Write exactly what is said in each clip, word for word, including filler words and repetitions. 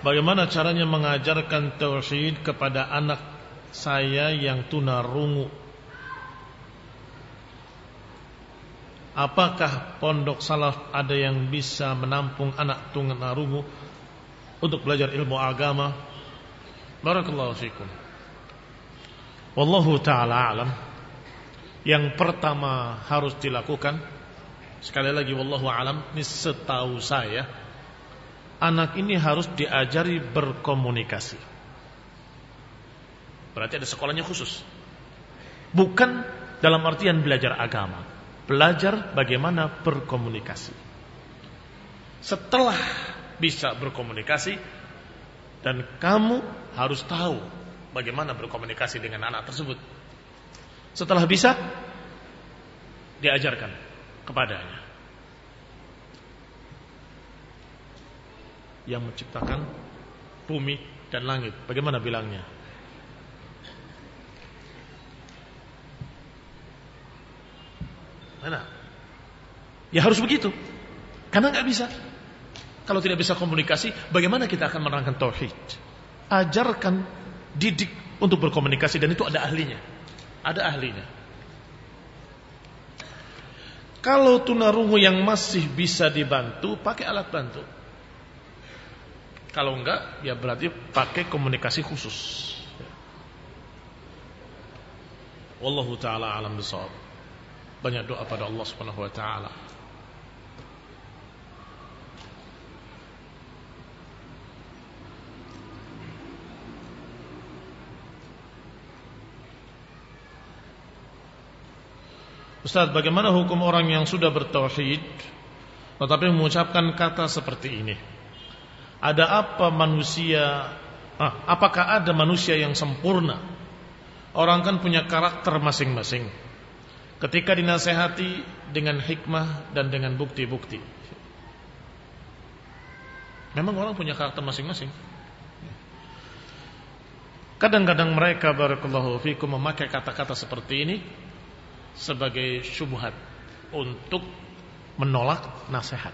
Bagaimana caranya mengajarkan tauhid kepada anak saya yang tunarungu? Apakah pondok salaf ada yang bisa menampung anak tunarungu untuk belajar ilmu agama? Barakallahu fikum. Wallahu ta'ala alam. Yang pertama harus dilakukan, sekali lagi wallahu alam, ini setahu saya, anak ini harus diajari berkomunikasi. Berarti ada sekolahnya khusus. Bukan dalam artian belajar agama, belajar bagaimana berkomunikasi. Setelah bisa berkomunikasi, dan kamu harus tahu bagaimana berkomunikasi dengan anak tersebut. Setelah bisa, diajarkan kepadanya. Yang menciptakan bumi dan langit, bagaimana bilangnya? Mana? Ya harus begitu. Karena nggak bisa. Kalau tidak bisa komunikasi, bagaimana kita akan menerangkan tauhid? Ajarkan, didik untuk berkomunikasi, dan itu ada ahlinya. Ada ahlinya. Kalau tunarungu yang masih bisa dibantu, pakai alat bantu. Kalau enggak, ya berarti pakai komunikasi khusus. Wallahu ta'ala alam bisawab. Banyak doa pada Allah subhanahu wa ta'ala. Ustaz, bagaimana hukum orang yang sudah bertauhid tetapi mengucapkan kata seperti ini? Ada apa manusia ah, apakah ada manusia yang sempurna? Orang kan punya karakter masing-masing. Ketika dinasehati dengan hikmah dan dengan bukti-bukti. Memang orang punya karakter masing-masing. Kadang-kadang mereka barakallahu fikum memakai kata-kata seperti ini sebagai syubhat untuk menolak nasihat.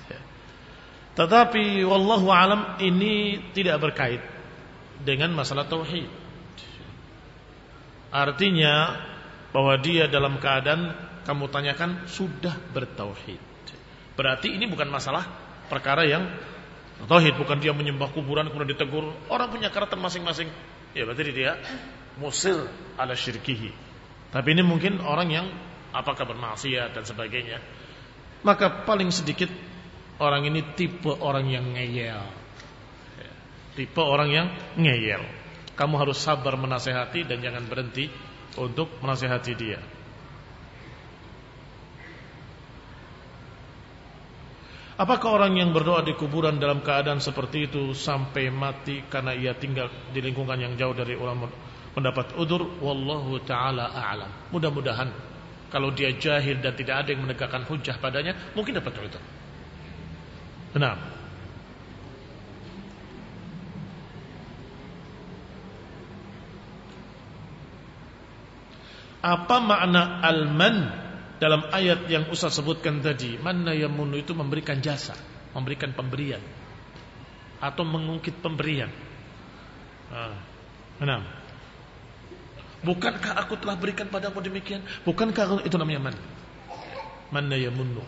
Tetapi wallahu alam, ini tidak berkait dengan masalah tauhid. Artinya bahwa dia dalam keadaan kamu tanyakan sudah bertauhid. Berarti ini bukan masalah perkara yang tauhid, bukan dia menyembah kuburan kemudian ditegur. Orang punya karakter masing-masing. Ya berarti dia musir ala syirkihi. Tapi ini mungkin orang yang apakah bermaksiat dan sebagainya. Maka paling sedikit orang ini tipe orang yang ngeyel. Tipe orang yang ngeyel. Kamu harus sabar menasehati dan jangan berhenti untuk menasehati dia. Apakah orang yang berdoa di kuburan dalam keadaan seperti itu sampai mati karena ia tinggal di lingkungan yang jauh dari ulama mendapat udzur? Wallahu ta'ala a'lam. Mudah-mudahan kalau dia jahil dan tidak ada yang menegakkan hujah padanya, mungkin dapat udzur. Benar. Apa makna al-man dalam ayat yang Ustaz sebutkan tadi? Manna yamunnu itu memberikan jasa, memberikan pemberian atau mengungkit pemberian. Ah, benar. Bukankah aku telah berikan padamu demikian? Bukankah itu namanya man? Manna yamunnu.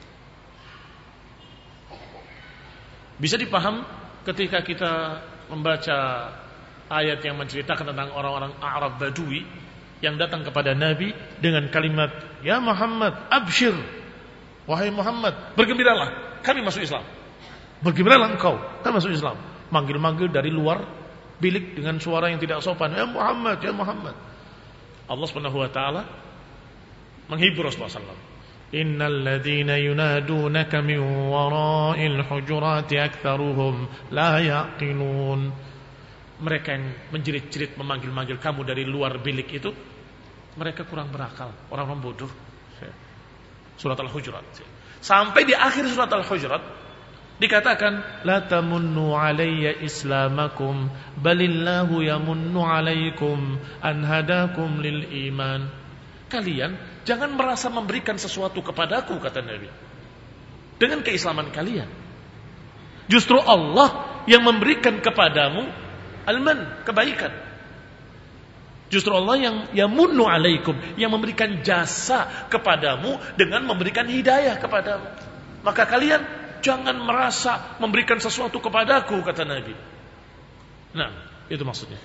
Bisa dipaham ketika kita membaca ayat yang menceritakan tentang orang-orang Arab Badui yang datang kepada Nabi dengan kalimat, "Ya Muhammad, abshir." Wahai Muhammad, bergembiralah, kami masuk Islam. Bergembiralah engkau, kami masuk Islam. Manggil-manggil dari luar bilik dengan suara yang tidak sopan, "Ya Muhammad, ya Muhammad." Allah Subhanahu wa taala menghibur Rasulullah sallallahu alaihi wasallam. Innal ladzina yunadunaka min wara'il hujurati aktsaruhum la yaqilun. Mereka yang menjerit-jerit memanggil-manggil kamu dari luar bilik itu, mereka kurang berakal, orang-orang bodoh. Surat Al-Hujurat. Sampai di akhir surat Al-Hujurat dikatakan, la tamunnu alayya islamakum balillahu yamunnu alaykum an hadakum lil iman. Kalian jangan merasa memberikan sesuatu kepadaku, kata Nabi, dengan keislaman kalian. Justru Allah yang memberikan kepadamu al-man, kebaikan. Justru Allah yang yamunnu alaikum, yang memberikan jasa kepadamu dengan memberikan hidayah kepadamu. Maka kalian jangan merasa memberikan sesuatu kepadaku, kata Nabi. Nah, itu maksudnya.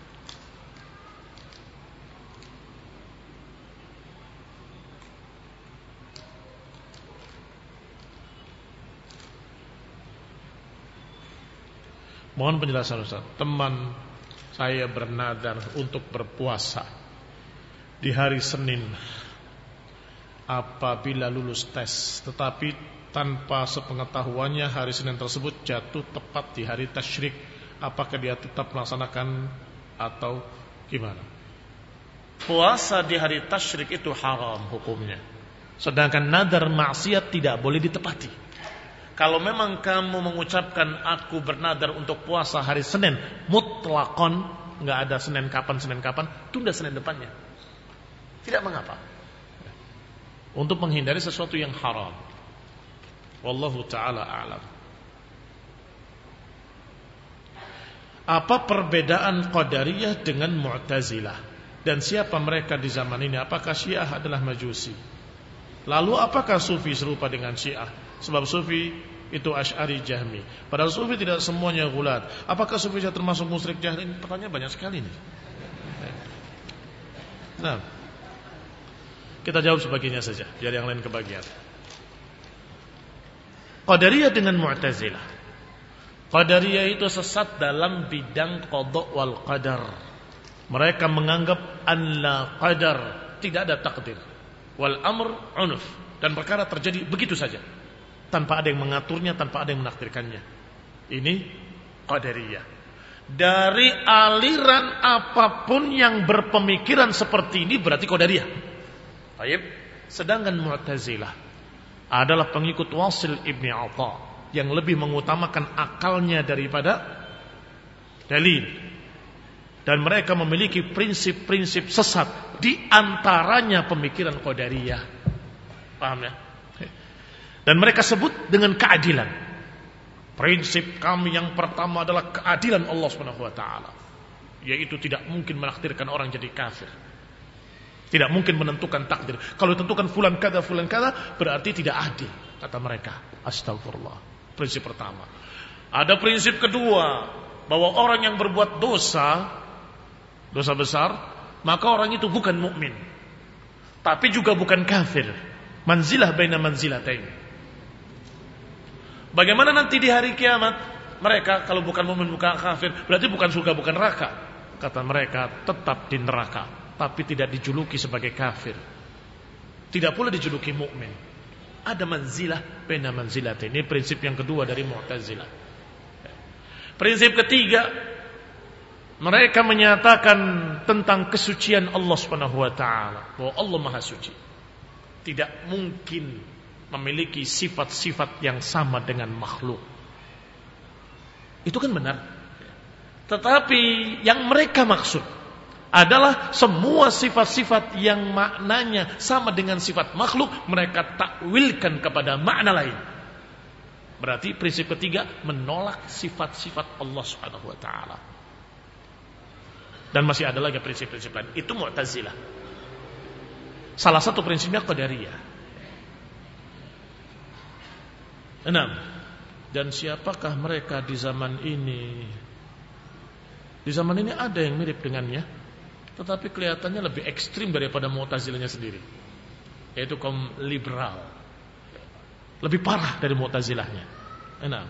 Mohon penjelasan Ustaz. Teman saya bernadar untuk berpuasa di hari Senin apabila lulus tes, tetapi tanpa sepengetahuannya hari Senin tersebut jatuh tepat di hari tasyrik. Apakah dia tetap melaksanakan atau gimana? Puasa di hari tasyrik itu haram hukumnya. Sedangkan nadar maksiat tidak boleh ditepati. Kalau memang kamu mengucapkan aku bernadar untuk puasa hari Senin, mutlakon, nggak ada Senin kapan Senin kapan, tunda Senin depannya. Tidak mengapa. Untuk menghindari sesuatu yang haram. Wallahu taala a'lam. Apa perbedaan Qadariyah dengan Mu'tazilah? Dan siapa mereka di zaman ini? Apakah Syiah adalah Majusi? Lalu apakah Sufi serupa dengan Syiah? Sebab Sufi itu Asy'ari Jahmi. Padahal Sufi tidak semuanya gulat. Apakah Sufi termasuk musyrik jahil? Ini pertanyaan banyak sekali nih. Nah, kita jawab sebagiannya saja, biar yang lain kebagian. Qadariyah dengan Mu'tazilah. Qadariyah itu sesat dalam bidang qada wal qadar. Mereka menganggap an la qadar, tidak ada takdir. Wal amr unuf, dan perkara terjadi begitu saja, tanpa ada yang mengaturnya, tanpa ada yang menakdirkannya. Ini Qadariyah. Dari aliran apapun yang berpemikiran seperti ini berarti Qadariyah. Baik. Sedangkan Mu'tazilah adalah pengikut Wasil Ibni Atha yang lebih mengutamakan akalnya daripada dalil. Dan mereka memiliki prinsip-prinsip sesat, di antaranya pemikiran Qadariyah. Paham ya? Dan mereka sebut dengan keadilan. Prinsip kami yang pertama adalah keadilan Allah Subhanahu wa taala, yaitu tidak mungkin menakdirkan orang jadi kafir. Tidak mungkin menentukan takdir. Kalau ditentukan fulan kada fulan kada berarti tidak adil, kata mereka. Astagfirullah. Prinsip pertama. Ada prinsip kedua, bahwa orang yang berbuat dosa, dosa besar, maka orang itu bukan mukmin, tapi juga bukan kafir. Manzilah baina manzilatain. Bagaimana nanti di hari kiamat? Mereka kalau bukan mukmin bukan kafir, berarti bukan surga bukan neraka. Kata mereka tetap di neraka, tapi tidak dijuluki sebagai kafir. Tidak pula dijuluki mukmin. Ada manzilah baina manzilatain. Ini prinsip yang kedua dari Mu'tazilah. Prinsip ketiga, mereka menyatakan tentang kesucian Allah Subhanahu wa taala, bahwa Allah Maha Suci. Tidak mungkin memiliki sifat-sifat yang sama dengan makhluk. Itu kan benar. Tetapi yang mereka maksud adalah semua sifat-sifat yang maknanya sama dengan sifat makhluk, mereka takwilkan kepada makna lain. Berarti prinsip ketiga menolak sifat-sifat Allah Subhanahu wa taala. Dan masih ada lagi prinsip-prinsip lain. Itu Mu'tazilah. Salah satu prinsipnya Qadariyah. Enam. Dan siapakah mereka di zaman ini? Di zaman ini ada yang mirip dengannya, tetapi kelihatannya lebih ekstrim daripada Mu'tazilahnya sendiri, yaitu kaum liberal. Lebih parah dari Mu'tazilahnya. Enam.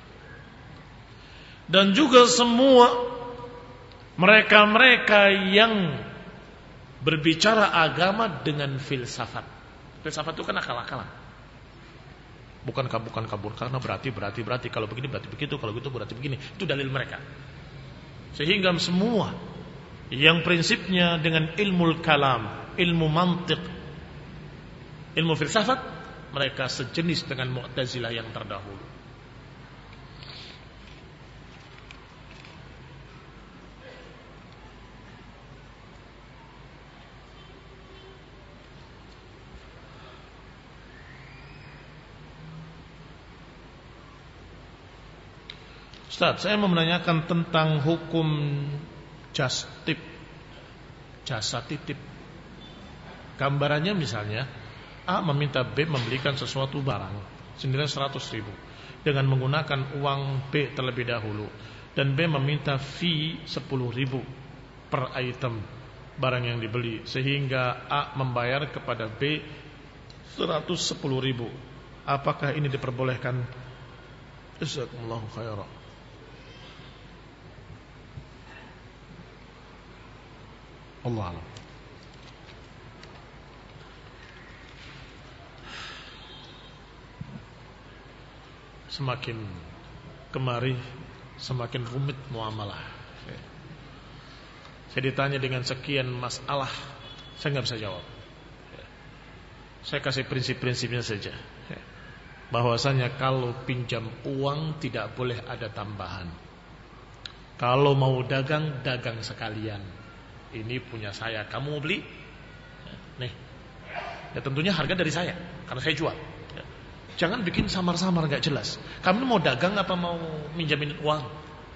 Dan juga semua mereka-mereka yang berbicara agama dengan filsafat. Filsafat itu kan akal-akalan. Bukan bukan kabur karena berarti berarti berarti kalau begini berarti begitu, kalau gitu berarti begini. Itu dalil mereka. Sehingga semua yang prinsipnya dengan ilmu kalam, ilmu mantiq, ilmu filsafat, mereka sejenis dengan Mu'tazilah yang terdahulu. Ustaz, saya mau menanyakan tentang hukum just tip, jasa titip. Gambarannya misalnya A meminta B membelikan sesuatu barang senilai seratus ribu dengan menggunakan uang B terlebih dahulu, dan B meminta fee sepuluh ribu per item barang yang dibeli, sehingga A membayar kepada B seratus sepuluh ribu. Apakah ini diperbolehkan? Jazakumullahu khairan. Allah alam. Semakin kemari semakin rumit muamalah. Saya ditanya dengan sekian masalah, saya nggak bisa jawab. Saya kasih prinsip-prinsipnya saja. Bahwasanya kalau pinjam uang tidak boleh ada tambahan. Kalau mau dagang, dagang sekalian. Ini punya saya, kamu mau beli? Nih. Ya tentunya harga dari saya, karena saya jual. Jangan bikin samar-samar gak jelas. Kamu mau dagang apa mau minjamin uang?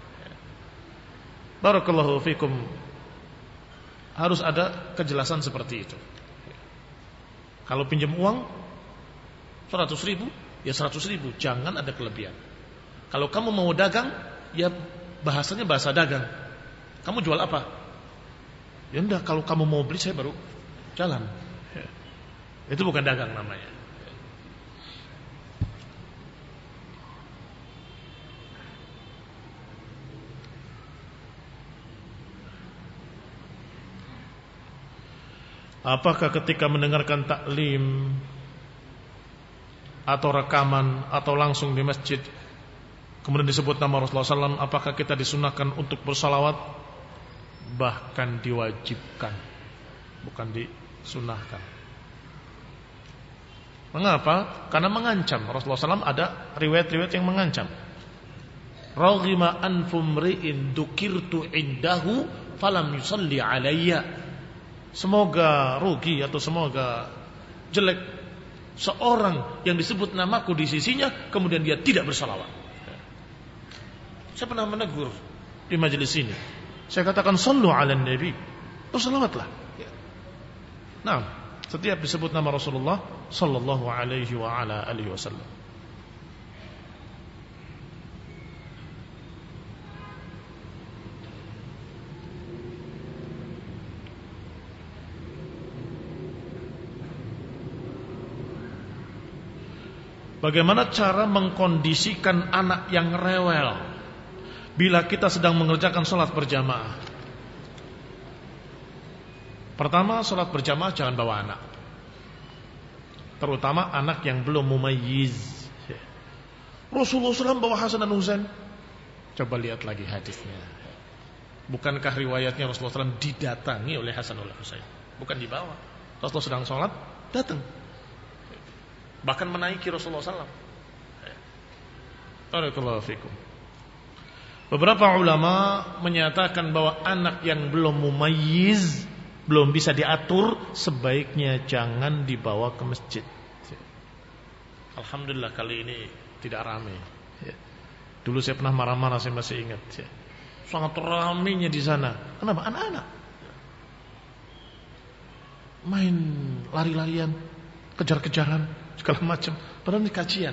Barakallahu fikum. Harus ada kejelasan seperti itu. Kalau pinjam uang seratus ribu, ya seratus ribu, jangan ada kelebihan. Kalau kamu mau dagang, ya bahasanya bahasa dagang. Kamu jual apa? Ya enggak, kalau kamu mau beli saya baru jalan. Itu bukan dagang namanya. Apakah ketika mendengarkan taklim atau rekaman atau langsung di masjid kemudian disebut nama Rasulullah shallallahu alaihi wasallam, apakah kita disunahkan untuk bersalawat? Bahkan diwajibkan, bukan disunahkan. Mengapa? Karena mengancam. Rasulullah shallallahu alaihi wasallam ada riwayat-riwayat yang mengancam. Raghima anfumri'in dukirtu indahu falam yusalli alayya. Semoga rugi atau semoga jelek seorang yang disebut namaku di sisinya kemudian dia tidak bersalawat. Saya pernah menegur di majelis ini. Saya katakan sallu ala nabi, bersalawatlah. Nah, setiap disebut nama Rasulullah sallallahu alaihi wa ala alihi wasallam. Bagaimana cara mengkondisikan anak yang rewel bila kita sedang mengerjakan sholat berjamaah? Pertama, sholat berjamaah jangan bawa anak, terutama anak yang belum mumayyiz. Rasulullah shallallahu alaihi wasallam bawa Hasan dan Husain. Coba lihat lagi hadisnya. Bukankah riwayatnya Rasulullah shallallahu alaihi wasallam didatangi oleh Hasan dan Husain? Bukan dibawa. Rasulullah sedang sholat, datang, bahkan menaiki Rasulullah shallallahu alaihi wasallam. Barakallahu fikum. Beberapa ulama menyatakan bahwa anak yang belum mumayyiz, belum bisa diatur, sebaiknya jangan dibawa ke masjid. Alhamdulillah kali ini tidak ramai. Dulu saya pernah marah-marah, saya masih ingat. Sangat ramainya di sana. Kenapa? Anak-anak main lari-larian, kejar-kejaran, segala macam. Padahal ini kajian.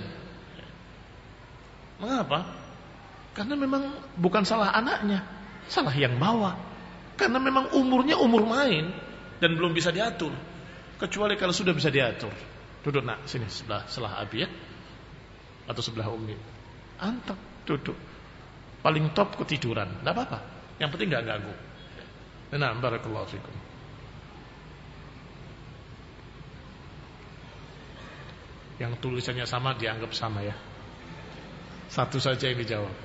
Mengapa? Karena memang bukan salah anaknya, salah yang bawa. Karena memang umurnya umur main dan belum bisa diatur. Kecuali kalau sudah bisa diatur. Duduk nak, sini sebelah sebelah abi ya, atau sebelah umi. Antak duduk. Paling top ketiduran, tidak apa-apa. Yang penting nggak ganggu. Nah, barakallahu fikum. Yang tulisannya sama dianggap sama ya. Satu saja yang dijawab.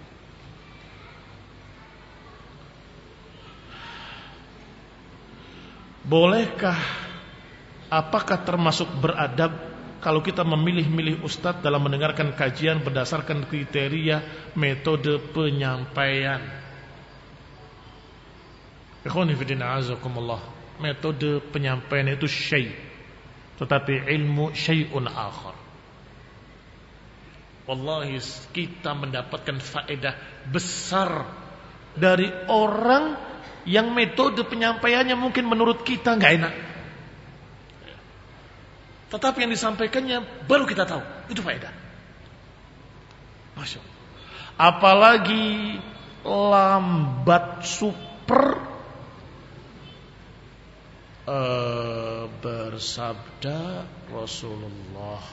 Bolehkah, apakah termasuk beradab kalau kita memilih-milih ustadz dalam mendengarkan kajian berdasarkan kriteria metode penyampaian? Ikhwani fillah azakumullah. Metode penyampaian itu syai', tetapi ilmu syai'un akhar. Wallahi kita mendapatkan faedah besar dari orang yang metode penyampaiannya mungkin menurut kita nggak enak, tetapi yang disampaikannya baru kita tahu, itu faedah. Masya Allah. Apalagi lambat super uh, bersabda Rasulullah,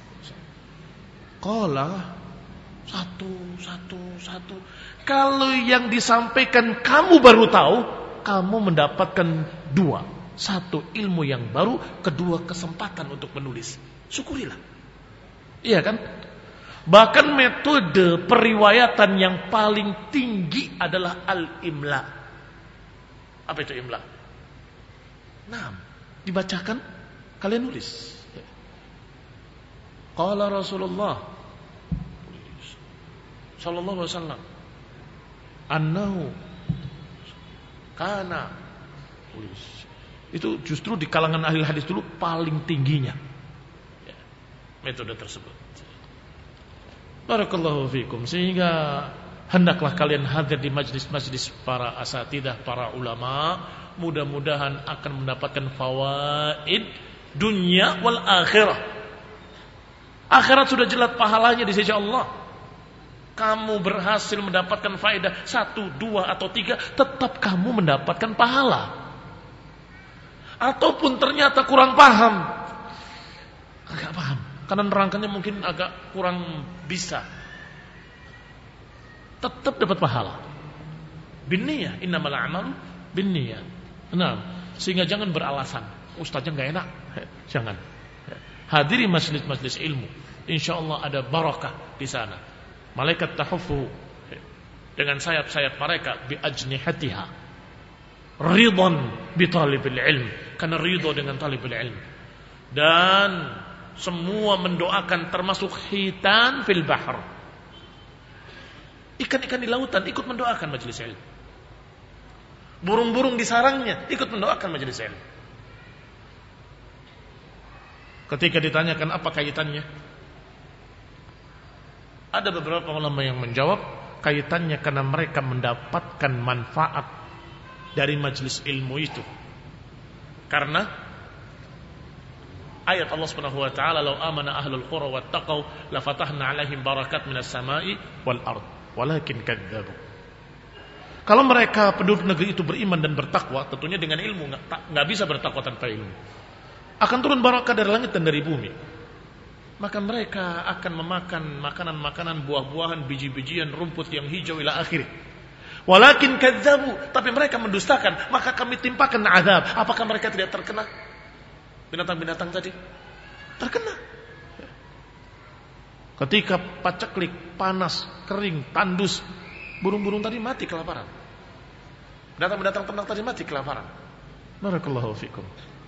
qala satu satu satu. Kalau yang disampaikan kamu baru tahu, kamu mendapatkan dua. Satu, ilmu yang baru. Kedua, kesempatan untuk menulis. Syukurilah. Iya kan? Bahkan metode periwayatan yang paling tinggi adalah al-imla. Apa itu imla? Nah, dibacakan, kalian nulis. Qala Rasulullah sallallahu alaihi wasallam annahu kana. Itu justru di kalangan ahli hadis dulu paling tingginya metode tersebut. Barakallahu fikum. Sehingga hendaklah kalian hadir di majlis-majlis para asatidah, para ulama. Mudah-mudahan akan mendapatkan fawaid dunia wal akhirah. Akhirat sudah jelas pahalanya di sisi Allah. Kamu berhasil mendapatkan faedah satu, dua atau tiga, tetap kamu mendapatkan pahala. Ataupun ternyata kurang paham, agak paham, karena nerangkannya mungkin agak kurang bisa, tetap dapat pahala. Binniyah, innamal a'malu binniyah. Nah, sehingga jangan beralasan, ustaznya nggak enak, jangan. Hadiri majlis-majlis ilmu, insya Allah ada barakah di sana. Malaikat tahuffu dengan sayap-sayap mereka bi ajnihatiha ridhan bi talibil ilm, karena ridho dengan talibul ilm. Dan semua mendoakan, termasuk hitan fil bahr, ikan-ikan di lautan ikut mendoakan majelis ilmu. Burung-burung di sarangnya ikut mendoakan majelis ilmu. Ketika ditanyakan apa kaitannya, ada beberapa ulama yang menjawab kaitannya karena mereka mendapatkan manfaat dari majelis ilmu itu. Karena ayat Allah Subhanahu wa taala, "Lau amana ahlul qura wattaqau la fatahna 'alaihim barakat minas sama'i wal ard, walakin kadzdzabu." Kalau mereka penduduk negeri itu beriman dan bertakwa, tentunya dengan ilmu, enggak enggak bisa bertakwa tanpa ilmu. Akan turun barakah dari langit dan dari bumi. Maka mereka akan memakan makanan-makanan, buah-buahan, biji-bijian, rumput yang hijau ila akhir. Walakin kadzdzabu, tapi mereka mendustakan, maka kami timpakan azab. Apakah mereka tidak terkena? Binatang-binatang tadi terkena. Ketika paceklik, panas, kering, tandus, burung-burung tadi mati kelaparan. Binatang-binatang ternak tadi mati kelaparan. Barakallahu fikum.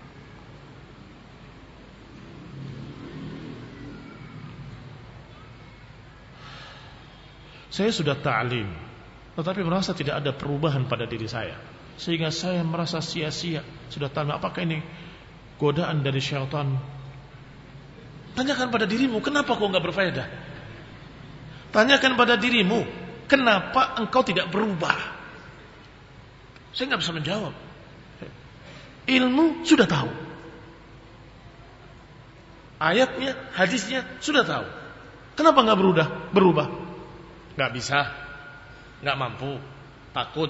Saya sudah ta'lim, tetapi merasa tidak ada perubahan pada diri saya, sehingga saya merasa sia-sia. Sudah ta'lim, apakah ini godaan dari syaitan? Tanyakan pada dirimu, kenapa kau enggak berfaedah? Tanyakan pada dirimu, kenapa engkau tidak berubah? Saya enggak bisa menjawab. Ilmu sudah tahu, ayatnya, hadisnya sudah tahu. Kenapa enggak berubah? Berubah? Enggak bisa, enggak mampu, takut.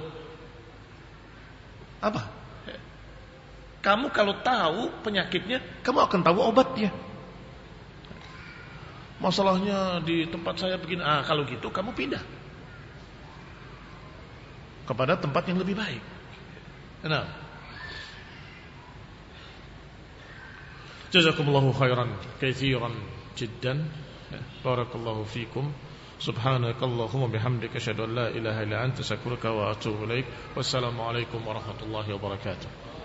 Apa? Kamu kalau tahu penyakitnya, kamu akan tahu obatnya. Masalahnya di tempat saya begini, ah kalau gitu kamu pindah kepada tempat yang lebih baik. Nah, jazakumullahu khairan katsiran jiddan. Barakallahu fikum. Subhanakallahumma bihamdika asyhadu an la ilaha illa anta astaghfiruka wa atubu ilaik. Wassalamu alaikum warahmatullahi wabarakatuh.